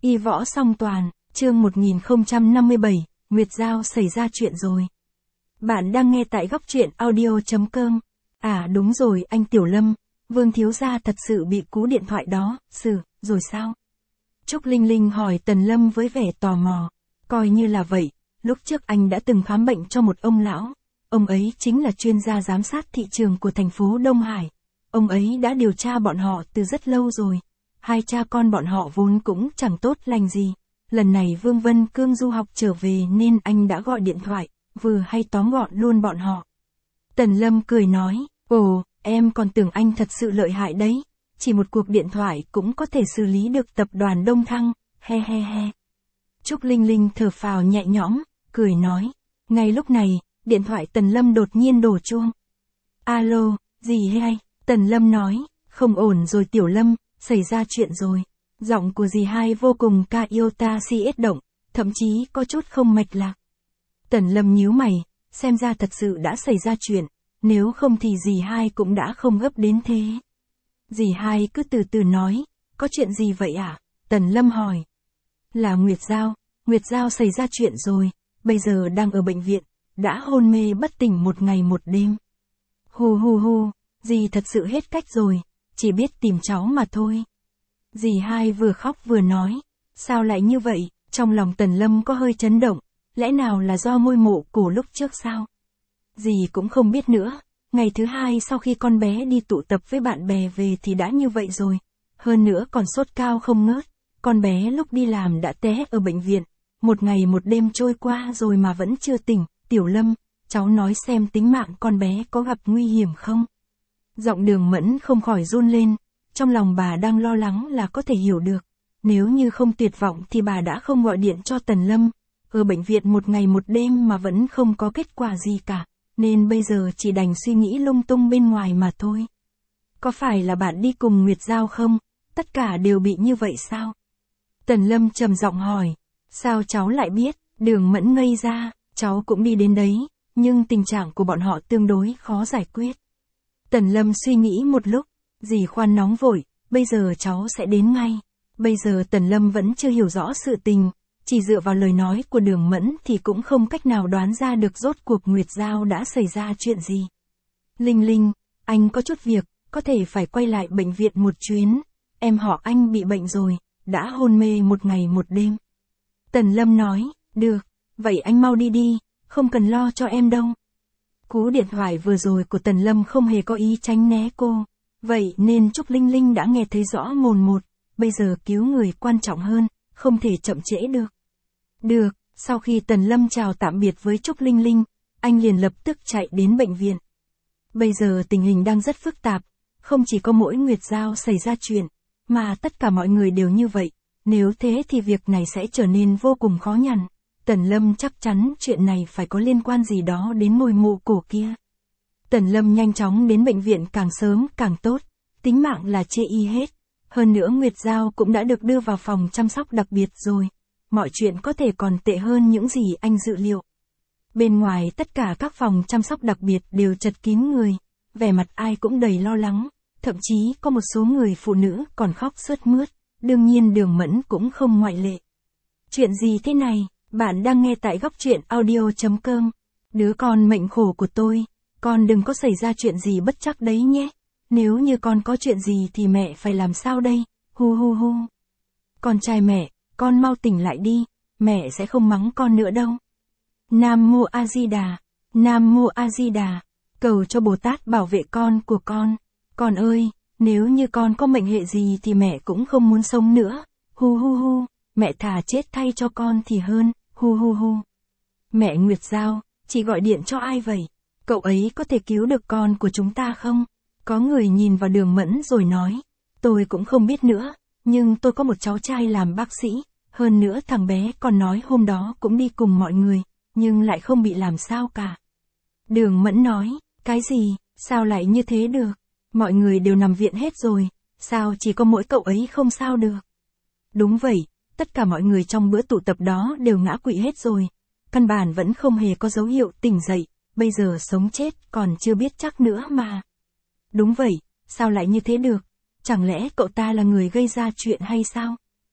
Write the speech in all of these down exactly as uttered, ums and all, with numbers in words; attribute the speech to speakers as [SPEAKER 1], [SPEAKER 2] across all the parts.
[SPEAKER 1] Y võ song toàn, chương một nghìn không trăm năm mươi bảy, Nguyệt Giao xảy ra chuyện rồi. Bạn đang nghe tại góc truyện audio chấm com. À đúng rồi anh Tiểu Lâm, Vương thiếu gia thật sự bị cú điện thoại đó, xử, rồi sao? Trúc Linh Linh hỏi Tần Lâm với vẻ tò mò. Coi như là vậy, lúc trước anh đã từng khám bệnh cho một ông lão. Ông ấy chính là chuyên gia giám sát thị trường của thành phố Đông Hải. Ông ấy đã điều tra bọn họ từ rất lâu rồi. Hai cha con bọn họ vốn cũng chẳng tốt lành gì. Lần này Vương Vân Cương du học trở về nên anh đã gọi điện thoại, vừa hay tóm gọn luôn bọn họ. Tần Lâm cười nói, ồ, em còn tưởng anh thật sự lợi hại đấy. Chỉ một cuộc điện thoại cũng có thể xử lý được tập đoàn Đông Thăng, he he he. Trúc Linh Linh thở phào nhẹ nhõm, cười nói. Ngay lúc này, điện thoại Tần Lâm đột nhiên đổ chuông. Alo, gì hay? Tần Lâm nói, không ổn rồi Tiểu Lâm, xảy ra chuyện rồi. Giọng của dì hai vô cùng ca yêu ta si ết động, thậm chí có chút không mạch lạc. Tần Lâm nhíu mày, xem ra thật sự đã xảy ra chuyện, nếu không thì dì hai cũng đã không gấp đến thế. Dì hai cứ từ từ nói, có chuyện gì vậy ạ? À? Tần Lâm hỏi. Là Nguyệt Giao, Nguyệt Giao xảy ra chuyện rồi, bây giờ đang ở bệnh viện, đã hôn mê bất tỉnh một ngày một đêm. Hù hù hù, dì thật sự hết cách rồi, chỉ biết tìm cháu mà thôi. Dì hai vừa khóc vừa nói, sao lại như vậy? Trong lòng Tần Lâm có hơi chấn động, lẽ nào là do ngôi mộ cổ lúc trước sao? Dì cũng không biết nữa, ngày thứ hai sau khi con bé đi tụ tập với bạn bè về thì đã như vậy rồi, hơn nữa còn sốt cao không ngớt, con bé lúc đi làm đã té ở bệnh viện, một ngày một đêm trôi qua rồi mà vẫn chưa tỉnh. Tiểu Lâm, cháu nói xem tính mạng con bé có gặp nguy hiểm không? Giọng Đường Mẫn không khỏi run lên, trong lòng bà đang lo lắng là có thể hiểu được, nếu như không tuyệt vọng thì bà đã không gọi điện cho Tần Lâm, ở bệnh viện một ngày một đêm mà vẫn không có kết quả gì cả, nên bây giờ chỉ đành suy nghĩ lung tung bên ngoài mà thôi. Có phải là bạn đi cùng Nguyệt Giao không? Tất cả đều bị như vậy sao? Tần Lâm trầm giọng hỏi, sao cháu lại biết? Đường Mẫn ngây ra, cháu cũng đi đến đấy, nhưng tình trạng của bọn họ tương đối khó giải quyết. Tần Lâm suy nghĩ một lúc, dì khoan nóng vội, bây giờ cháu sẽ đến ngay. Bây giờ Tần Lâm vẫn chưa hiểu rõ sự tình, chỉ dựa vào lời nói của Đường Mẫn thì cũng không cách nào đoán ra được rốt cuộc Nguyệt Giao đã xảy ra chuyện gì. Linh Linh, anh có chút việc, có thể phải quay lại bệnh viện một chuyến, em họ anh bị bệnh rồi, đã hôn mê một ngày một đêm. Tần Lâm nói, được, vậy anh mau đi đi, không cần lo cho em đâu. Cú điện thoại vừa rồi của Tần Lâm không hề có ý tránh né cô, vậy nên Trúc Linh Linh đã nghe thấy rõ mồn một, bây giờ cứu người quan trọng hơn, không thể chậm trễ được. Được, sau khi Tần Lâm chào tạm biệt với Trúc Linh Linh, anh liền lập tức chạy đến bệnh viện. Bây giờ tình hình đang rất phức tạp, không chỉ có mỗi Nguyệt Giao xảy ra chuyện, mà tất cả mọi người đều như vậy, nếu thế thì việc này sẽ trở nên vô cùng khó nhằn. Tần Lâm chắc chắn chuyện này phải có liên quan gì đó đến ngôi mộ cổ kia. Tần Lâm nhanh chóng đến bệnh viện càng sớm càng tốt, tính mạng là chê y hết. Hơn nữa Nguyệt Giao cũng đã được đưa vào phòng chăm sóc đặc biệt rồi. Mọi chuyện có thể còn tệ hơn những gì anh dự liệu. Bên ngoài tất cả các phòng chăm sóc đặc biệt đều chật kín người, vẻ mặt ai cũng đầy lo lắng, thậm chí có một số người phụ nữ còn khóc sướt mướt, đương nhiên Đường Mẫn cũng không ngoại lệ. Chuyện gì thế này? Bạn đang nghe tại góc truyện audio chấm com. Đứa con mệnh khổ của tôi, con đừng có xảy ra chuyện gì bất trắc đấy nhé. Nếu như con có chuyện gì thì mẹ phải làm sao đây? Hu hu hu. Con trai mẹ, con mau tỉnh lại đi, mẹ sẽ không mắng con nữa đâu. Nam Mô A Di Đà, Nam Mô A Di Đà, cầu cho Bồ Tát bảo vệ con của con. Con ơi, nếu như con có mệnh hệ gì thì mẹ cũng không muốn sống nữa. Hu hu hu, mẹ thà chết thay cho con thì hơn. Hu hu hu. Mẹ Nguyệt Giao, chị gọi điện cho ai vậy? Cậu ấy có thể cứu được con của chúng ta không? Có người nhìn vào Đường Mẫn rồi nói, tôi cũng không biết nữa, nhưng tôi có một cháu trai làm bác sĩ, hơn nữa thằng bé còn nói hôm đó cũng đi cùng mọi người, nhưng lại không bị làm sao cả. Đường Mẫn nói, cái gì, sao lại như thế được? Mọi người đều nằm viện hết rồi, sao chỉ có mỗi cậu ấy không sao được? Đúng vậy. Tất cả mọi người trong bữa tụ tập đó đều ngã quỵ hết rồi. Căn bản vẫn không hề có dấu hiệu tỉnh dậy, bây giờ sống chết còn chưa biết chắc nữa mà. Đúng vậy, sao lại như thế được? Chẳng lẽ cậu ta là người gây ra chuyện hay sao?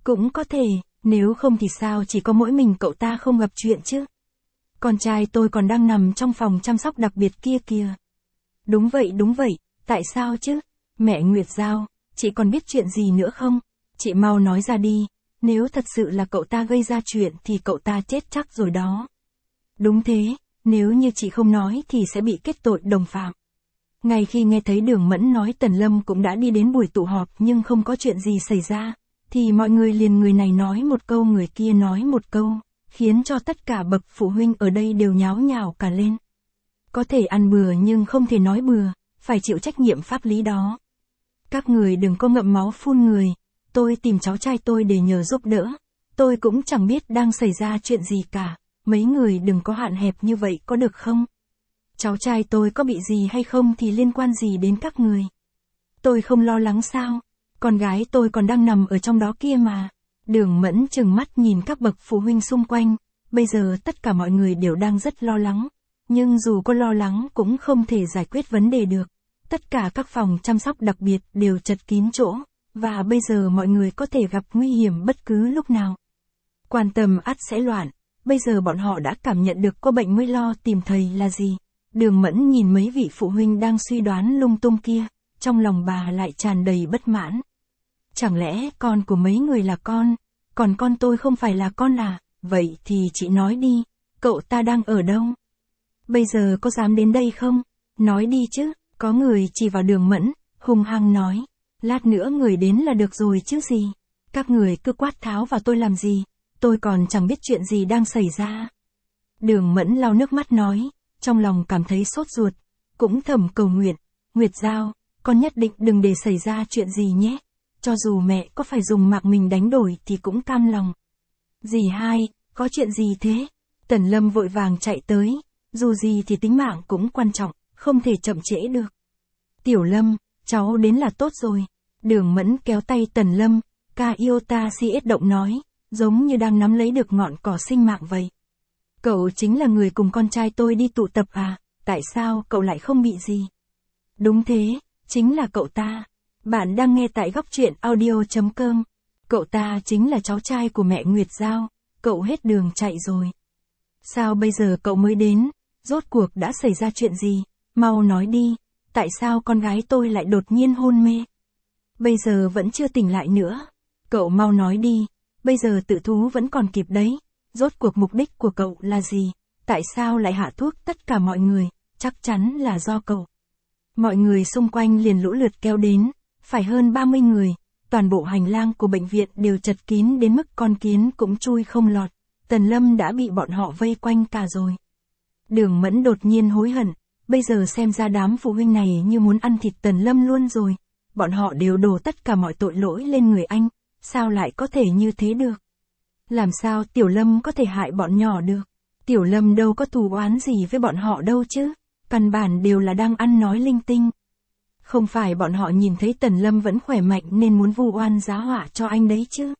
[SPEAKER 1] Cũng có thể, nếu không thì sao chỉ có mỗi mình cậu ta không gặp chuyện chứ. Con trai tôi còn đang nằm trong phòng chăm sóc đặc biệt kia kìa. Đúng vậy đúng vậy, tại sao chứ? Mẹ Nguyệt Giao, chị còn biết chuyện gì nữa không? Chị mau nói ra đi, nếu thật sự là cậu ta gây ra chuyện thì cậu ta chết chắc rồi đó. Đúng thế, nếu như chị không nói thì sẽ bị kết tội đồng phạm. Ngay khi nghe thấy Đường Mẫn nói Tần Lâm cũng đã đi đến buổi tụ họp nhưng không có chuyện gì xảy ra, thì mọi người liền người này nói một câu người kia nói một câu, khiến cho tất cả bậc phụ huynh ở đây đều nháo nhào cả lên. Có thể ăn bừa nhưng không thể nói bừa, phải chịu trách nhiệm pháp lý đó. Các người đừng có ngậm máu phun người, tôi tìm cháu trai tôi để nhờ giúp đỡ, tôi cũng chẳng biết đang xảy ra chuyện gì cả, mấy người đừng có hạn hẹp như vậy có được không? Cháu trai tôi có bị gì hay không thì liên quan gì đến các người? Tôi không lo lắng sao? Con gái tôi còn đang nằm ở trong đó kia mà. Đường Mẫn trừng mắt nhìn các bậc phụ huynh xung quanh, bây giờ tất cả mọi người đều đang rất lo lắng, nhưng dù có lo lắng cũng không thể giải quyết vấn đề được. Tất cả các phòng chăm sóc đặc biệt đều chật kín chỗ, và bây giờ mọi người có thể gặp nguy hiểm bất cứ lúc nào. Quan tâm ắt sẽ loạn, bây giờ bọn họ đã cảm nhận được có bệnh mới lo tìm thầy là gì. Đường Mẫn nhìn mấy vị phụ huynh đang suy đoán lung tung kia, trong lòng bà lại tràn đầy bất mãn. Chẳng lẽ con của mấy người là con, còn con tôi không phải là con à? Vậy thì chị nói đi, cậu ta đang ở đâu? Bây giờ có dám đến đây không? Nói đi chứ. Có người chỉ vào Đường Mẫn, hung hăng nói, lát nữa người đến là được rồi chứ gì. Các người cứ quát tháo vào tôi làm gì, tôi còn chẳng biết chuyện gì đang xảy ra. Đường Mẫn lau nước mắt nói, trong lòng cảm thấy sốt ruột, cũng thầm cầu nguyện, Nguyệt Giao, con nhất định đừng để xảy ra chuyện gì nhé, cho dù mẹ có phải dùng mạng mình đánh đổi thì cũng cam lòng. Dì hai, có chuyện gì thế? Tần Lâm vội vàng chạy tới, dù gì thì tính mạng cũng quan trọng, không thể chậm trễ được. Tiểu Lâm, cháu đến là tốt rồi. Đường Mẫn kéo tay Tần Lâm, ca yêu ta si ết động nói, giống như đang nắm lấy được ngọn cỏ sinh mạng vậy. Cậu chính là người cùng con trai tôi đi tụ tập à, tại sao cậu lại không bị gì? Đúng thế, chính là cậu ta. Bạn đang nghe tại góc truyện audio chấm com. Cậu ta chính là cháu trai của mẹ Nguyệt Giao, cậu hết đường chạy rồi. Sao bây giờ cậu mới đến, rốt cuộc đã xảy ra chuyện gì, mau nói đi, tại sao con gái tôi lại đột nhiên hôn mê? Bây giờ vẫn chưa tỉnh lại nữa, cậu mau nói đi, bây giờ tự thú vẫn còn kịp đấy, rốt cuộc mục đích của cậu là gì, tại sao lại hạ thuốc tất cả mọi người, chắc chắn là do cậu. Mọi người xung quanh liền lũ lượt kéo đến, phải hơn ba mươi người, toàn bộ hành lang của bệnh viện đều chật kín đến mức con kiến cũng chui không lọt, Tần Lâm đã bị bọn họ vây quanh cả rồi. Đường Mẫn đột nhiên hối hận, bây giờ xem ra đám phụ huynh này như muốn ăn thịt Tần Lâm luôn rồi, bọn họ đều đổ tất cả mọi tội lỗi lên người anh, sao lại có thể như thế được? Làm sao Tiểu Lâm có thể hại bọn nhỏ được? Tiểu Lâm đâu có thù oán gì với bọn họ đâu chứ, căn bản đều là đang ăn nói linh tinh. Không phải bọn họ nhìn thấy Tần Lâm vẫn khỏe mạnh nên muốn vu oan giá họa cho anh đấy chứ.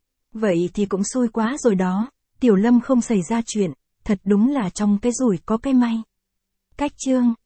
[SPEAKER 1] Vậy thì cũng xui quá rồi đó, Tiểu Lâm không xảy ra chuyện, thật đúng là trong cái rủi có cái may. Cách chương